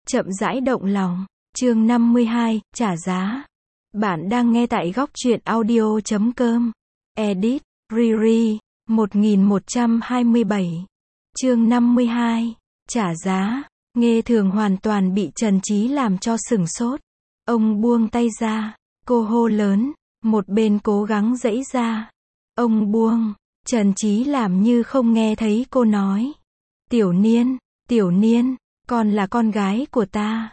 Chậm rãi động lòng. Chương 52, trả giá. Bạn đang nghe tại góc truyện audio.com. Edit, Riri, 1127. Chương 52, trả giá. Nghe Thường hoàn toàn bị Trần Trí làm cho sửng sốt. Ông buông tay ra, cô hô lớn, một bên cố gắng giãy ra. Ông buông, Trần Trí làm như không nghe thấy cô nói. Tiểu Niên, con là con gái của ta.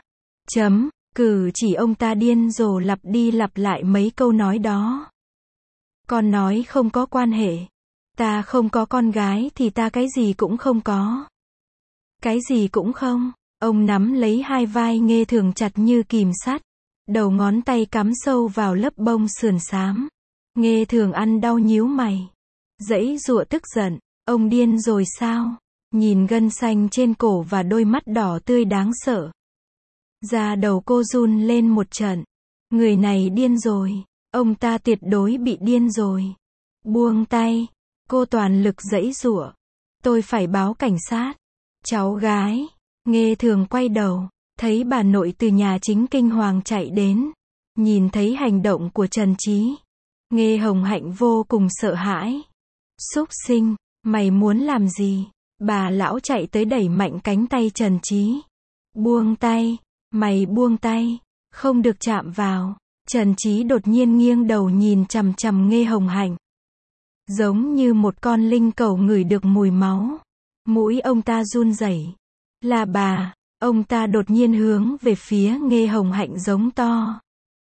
Cử chỉ ông ta điên rồ lặp đi lặp lại mấy câu nói đó. Con nói không có quan hệ. Ta không có con gái thì ta cái gì cũng không có. Cái gì cũng không. Ông nắm lấy hai vai Nghe Thường chặt như kìm sắt. Đầu ngón tay cắm sâu vào lớp bông sườn xám. Nghe Thường ăn đau nhíu mày. Giãy giụa tức giận. Ông điên rồi sao? Nhìn gân xanh trên cổ và đôi mắt đỏ tươi đáng sợ. Da đầu cô run lên một trận. Người này điên rồi. Ông ta tuyệt đối bị điên rồi. Buông tay. Cô toàn lực giãy giụa. Tôi phải báo cảnh sát. Cháu gái. Nghe Thường quay đầu. Thấy bà nội từ nhà chính kinh hoàng chạy đến. Nhìn thấy hành động của Trần Trí. Nghe Hồng Hạnh vô cùng sợ hãi. Súc sinh, mày muốn làm gì? Bà lão chạy tới đẩy mạnh cánh tay Trần Trí. Buông tay, mày buông tay, không được chạm vào. Trần Trí đột nhiên nghiêng đầu nhìn chằm chằm Nghe Hồng Hạnh. Giống như một con linh cẩu ngửi được mùi máu. Mũi ông ta run rẩy. Là bà. Ông ta đột nhiên hướng về phía Nghe Hồng Hạnh giống to.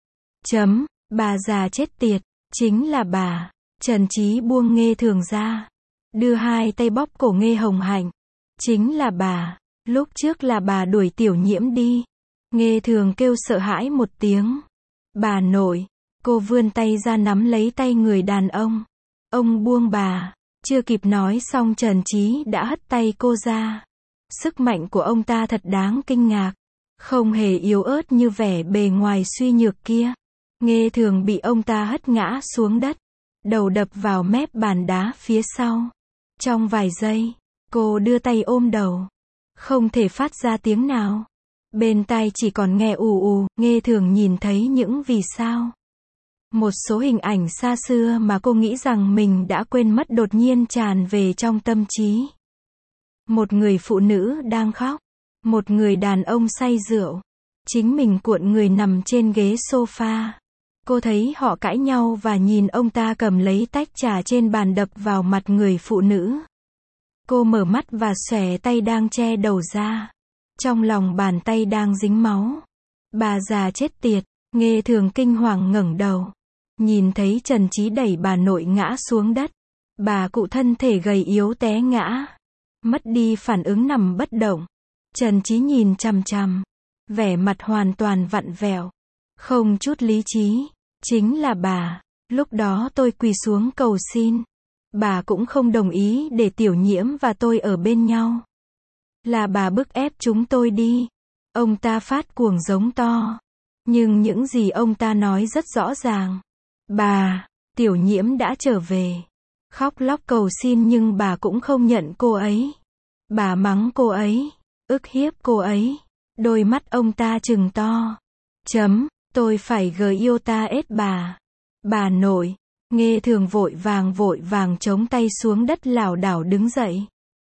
Bà già chết tiệt, chính là bà. Trần Trí buông Nghe Thường ra. Đưa hai tay bóp cổ Nghe Hồng Hạnh. Chính là bà. Lúc trước là bà đuổi Tiểu Nhiễm đi. Nghe Thường kêu sợ hãi một tiếng. Bà nội. Cô vươn tay ra nắm lấy tay người đàn ông. Ông buông bà. Chưa kịp nói xong Trần Trí đã hất tay cô ra. Sức mạnh của ông ta thật đáng kinh ngạc. Không hề yếu ớt như vẻ bề ngoài suy nhược kia. Nghe Thường bị ông ta hất ngã xuống đất. Đầu đập vào mép bàn đá phía sau. Trong vài giây, cô đưa tay ôm đầu. Không thể phát ra tiếng nào. Bên tai chỉ còn nghe ù ù. Nghe Thường nhìn thấy những vì sao. Một số hình ảnh xa xưa mà cô nghĩ rằng mình đã quên mất đột nhiên tràn về trong tâm trí. Một người phụ nữ đang khóc. Một người đàn ông say rượu. Chính mình cuộn người nằm trên ghế sofa. Cô thấy họ cãi nhau và nhìn ông ta cầm lấy tách trà trên bàn đập vào mặt người phụ nữ. Cô mở mắt và xòe tay đang che đầu ra. Trong lòng bàn tay đang dính máu. Bà già chết tiệt. Nghe Thường kinh hoàng ngẩng đầu. Nhìn thấy Trần Trí đẩy bà nội ngã xuống đất. Bà cụ thân thể gầy yếu té ngã. Mất đi phản ứng nằm bất động. Trần Trí nhìn chằm chằm. Vẻ mặt hoàn toàn vặn vẹo. Không chút lý trí. Chính là bà. Lúc đó tôi quỳ xuống cầu xin. Bà cũng không đồng ý để Tiểu Nhiễm và tôi ở bên nhau. Là bà bức ép chúng tôi đi. Ông ta phát cuồng giống to. Nhưng những gì ông ta nói rất rõ ràng. Bà, Tiểu Nhiễm đã trở về. Khóc lóc cầu xin nhưng bà cũng không nhận cô ấy. Bà mắng cô ấy. Ức hiếp cô ấy. Đôi mắt ông ta trừng to. Tôi phải yêu ta ết bà. Bà nội. Nghe Thường vội vàng chống tay xuống đất lảo đảo đứng dậy.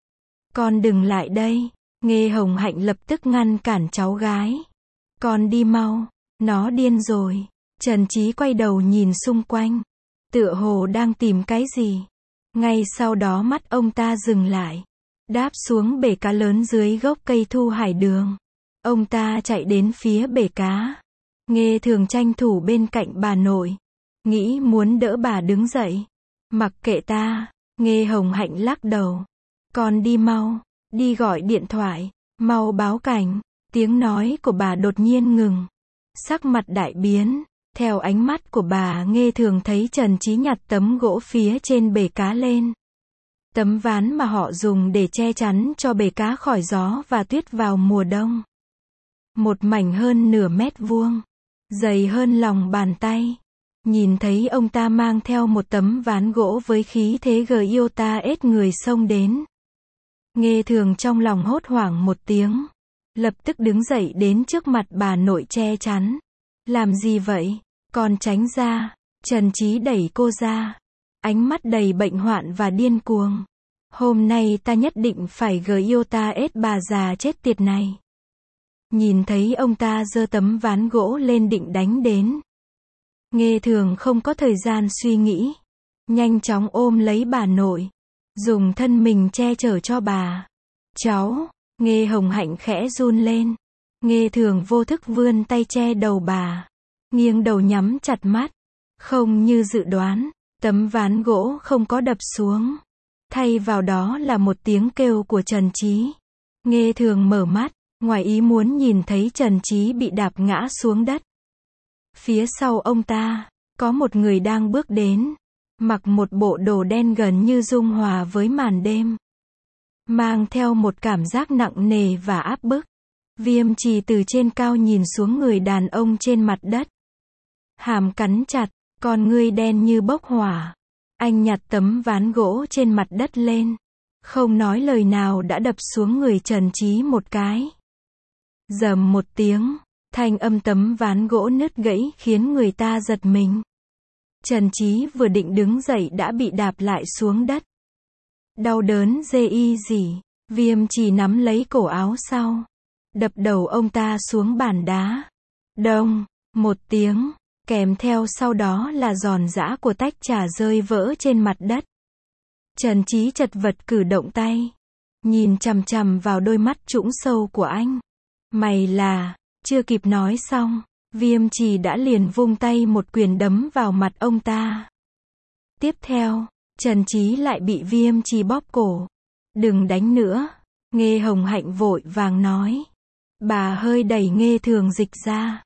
Con đừng lại đây. Nghe Hồng Hạnh lập tức ngăn cản cháu gái. Con đi mau. Nó điên rồi. Trần Trí quay đầu nhìn xung quanh. Tựa hồ đang tìm cái gì. Ngay sau đó mắt ông ta dừng lại. Đáp xuống bể cá lớn dưới gốc cây thu hải đường. Ông ta chạy đến phía bể cá. Nghe Thường tranh thủ bên cạnh bà nội. Nghĩ muốn đỡ bà đứng dậy. Mặc kệ ta. Nghe Hồng Hạnh lắc đầu. Con đi mau. Đi gọi điện thoại. Mau báo cảnh. Tiếng nói của bà đột nhiên ngừng. Sắc mặt đại biến. Theo ánh mắt của bà Nghe Thường thấy Trần Trí nhặt tấm gỗ phía trên bể cá lên. Tấm ván mà họ dùng để che chắn cho bể cá khỏi gió và tuyết vào mùa đông. Một mảnh hơn nửa mét vuông. Dày hơn lòng bàn tay. Nhìn thấy ông ta mang theo một tấm ván gỗ với khí thế ta ết người xông đến. Nghe Thường trong lòng hốt hoảng một tiếng. Lập tức đứng dậy đến trước mặt bà nội che chắn. Làm gì vậy? Con tránh ra. Trần Trí đẩy cô ra. Ánh mắt đầy bệnh hoạn và điên cuồng. Hôm nay ta nhất định phải yêu ta ết bà già chết tiệt này. Nhìn thấy ông ta giơ tấm ván gỗ lên định đánh đến. Nghê Thường không có thời gian suy nghĩ. Nhanh chóng ôm lấy bà nội. Dùng thân mình che chở cho bà. Cháu, Nghê Hồng Hạnh khẽ run lên. Nghê Thường vô thức vươn tay che đầu bà. Nghiêng đầu nhắm chặt mắt. Không như dự đoán, tấm ván gỗ không có đập xuống. Thay vào đó là một tiếng kêu của Trần Trí. Nghê Thường mở mắt, ngoài ý muốn nhìn thấy Trần Trí bị đạp ngã xuống đất. Phía sau ông ta, có một người đang bước đến. Mặc một bộ đồ đen gần như dung hòa với màn đêm. Mang theo một cảm giác nặng nề và áp bức. Viêm Trì từ trên cao nhìn xuống người đàn ông trên mặt đất. Hàm cắn chặt, con ngươi đen như bốc hỏa. Anh nhặt tấm ván gỗ trên mặt đất lên. Không nói lời nào đã đập xuống người Trần Trí một cái. Rầm một tiếng, thanh âm tấm ván gỗ nứt gãy khiến người ta giật mình. Trần Trí vừa định đứng dậy đã bị đạp lại xuống đất. Đau đớn dê gì, Viêm Trì nắm lấy cổ áo sau. Đập đầu ông ta xuống bàn đá. Đông, một tiếng, kèm theo sau đó là giòn giã của tách trà rơi vỡ trên mặt đất. Trần Trí chật vật cử động tay. Nhìn chằm chằm vào đôi mắt trũng sâu của anh. Mày là, chưa kịp nói xong. Viêm Trì đã liền vung tay một quyền đấm vào mặt ông ta. Tiếp theo, Trần Trí lại bị Viêm Trì bóp cổ. Đừng đánh nữa. Nghê Hồng Hạnh vội vàng nói. Bà hơi đẩy Nghê Thường dịch ra.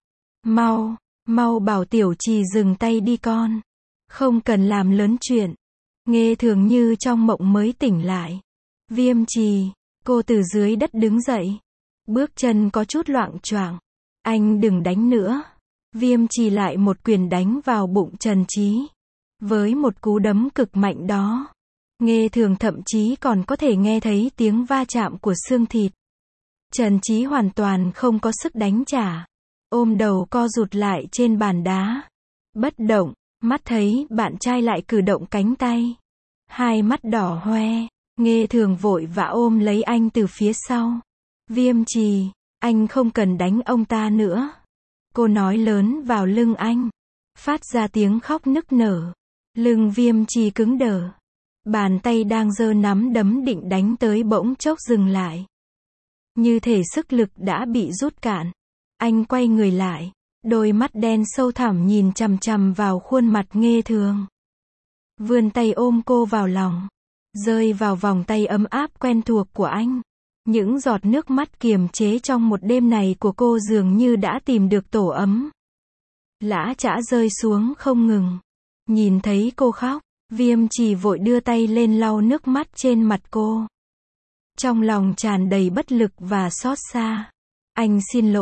Mau bảo Tiểu Trì dừng tay đi con. Không cần làm lớn chuyện. Nghê Thường như trong mộng mới tỉnh lại. Viêm Trì, cô từ dưới đất đứng dậy. Bước chân có chút loạng choạng. Anh đừng đánh nữa. Viêm Trì lại một quyền đánh vào bụng Trần Trí. Với một cú đấm cực mạnh đó, Nghê Thường thậm chí còn có thể nghe thấy tiếng va chạm của xương thịt. Trần Trí hoàn toàn không có sức đánh trả. Ôm đầu co rụt lại trên bàn đá. Bất động, mắt thấy bạn trai lại cử động cánh tay. Hai mắt đỏ hoe, Nghê Thường vội vã ôm lấy anh từ phía sau. Viêm Trì, anh không cần đánh ông ta nữa. Cô nói lớn vào lưng anh. Phát ra tiếng khóc nức nở. Lưng Viêm Trì cứng đờ. Bàn tay đang giơ nắm đấm định đánh tới bỗng chốc dừng lại. Như thể sức lực đã bị rút cạn. Anh quay người lại. Đôi mắt đen sâu thẳm nhìn chằm chằm vào khuôn mặt Nghê Thường. Vươn tay ôm cô vào lòng. Rơi vào vòng tay ấm áp quen thuộc của anh. Những giọt nước mắt kiềm chế trong một đêm này của cô dường như đã tìm được tổ ấm. Lã chã rơi xuống không ngừng. Nhìn thấy cô khóc, Viêm Trì vội đưa tay lên lau nước mắt trên mặt cô. Trong lòng tràn đầy bất lực và xót xa. Anh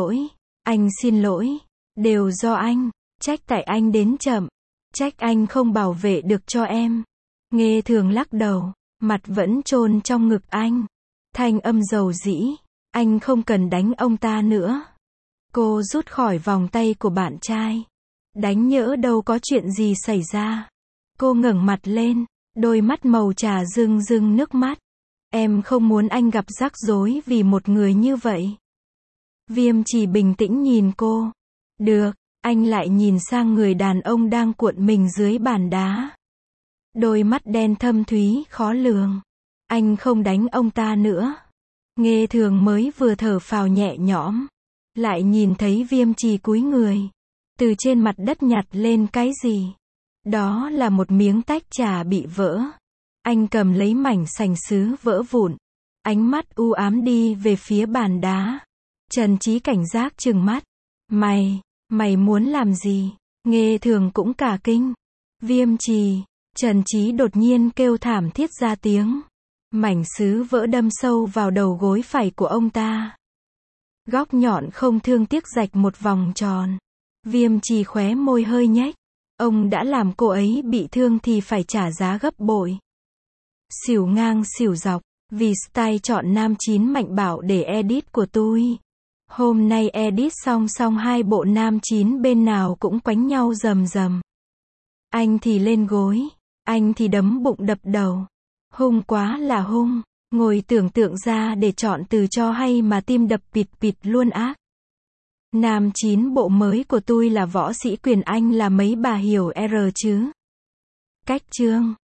xin lỗi, đều do anh, trách tại anh đến chậm, trách anh không bảo vệ được cho em. Nghê Thường lắc đầu, mặt vẫn chôn trong ngực anh. Thanh âm dầu dĩ, anh không cần đánh ông ta nữa. Cô rút khỏi vòng tay của bạn trai. Đánh nhỡ đâu có chuyện gì xảy ra. Cô ngẩng mặt lên, đôi mắt màu trà rưng rưng nước mắt. Em không muốn anh gặp rắc rối vì một người như vậy. Viêm Trì bình tĩnh nhìn cô. Được, anh lại nhìn sang người đàn ông đang cuộn mình dưới bàn đá. Đôi mắt đen thâm thúy khó lường. Anh không đánh ông ta nữa. Nghê Thường mới vừa thở phào nhẹ nhõm. Lại nhìn thấy Viêm Trì cúi người. Từ trên mặt đất nhặt lên cái gì? Đó là một miếng tách trà bị vỡ. Anh cầm lấy mảnh sành sứ vỡ vụn. Ánh mắt u ám đi về phía bàn đá. Trần Trí cảnh giác trừng mắt. Mày muốn làm gì? Nghê Thường cũng cả kinh. Viêm Trì. Trần Trí đột nhiên kêu thảm thiết ra tiếng. Mảnh sứ vỡ đâm sâu vào đầu gối phải của ông ta. Góc nhọn không thương tiếc rạch một vòng tròn. Viêm Trì khóe môi hơi nhếch. Ông đã làm cô ấy bị thương thì phải trả giá gấp bội. Xỉu ngang xỉu dọc. Vì style chọn nam chín mạnh bảo để edit của tôi. Hôm nay edit song song hai bộ nam 9 bên nào cũng quánh nhau rầm rầm. Anh thì lên gối, anh thì đấm bụng đập đầu. Hung quá là hung, ngồi tưởng tượng ra để chọn từ cho hay mà tim đập pịt pịt luôn ác. Nam 9 bộ mới của tôi là võ sĩ quyền Anh là mấy bà hiểu R chứ. Cách chương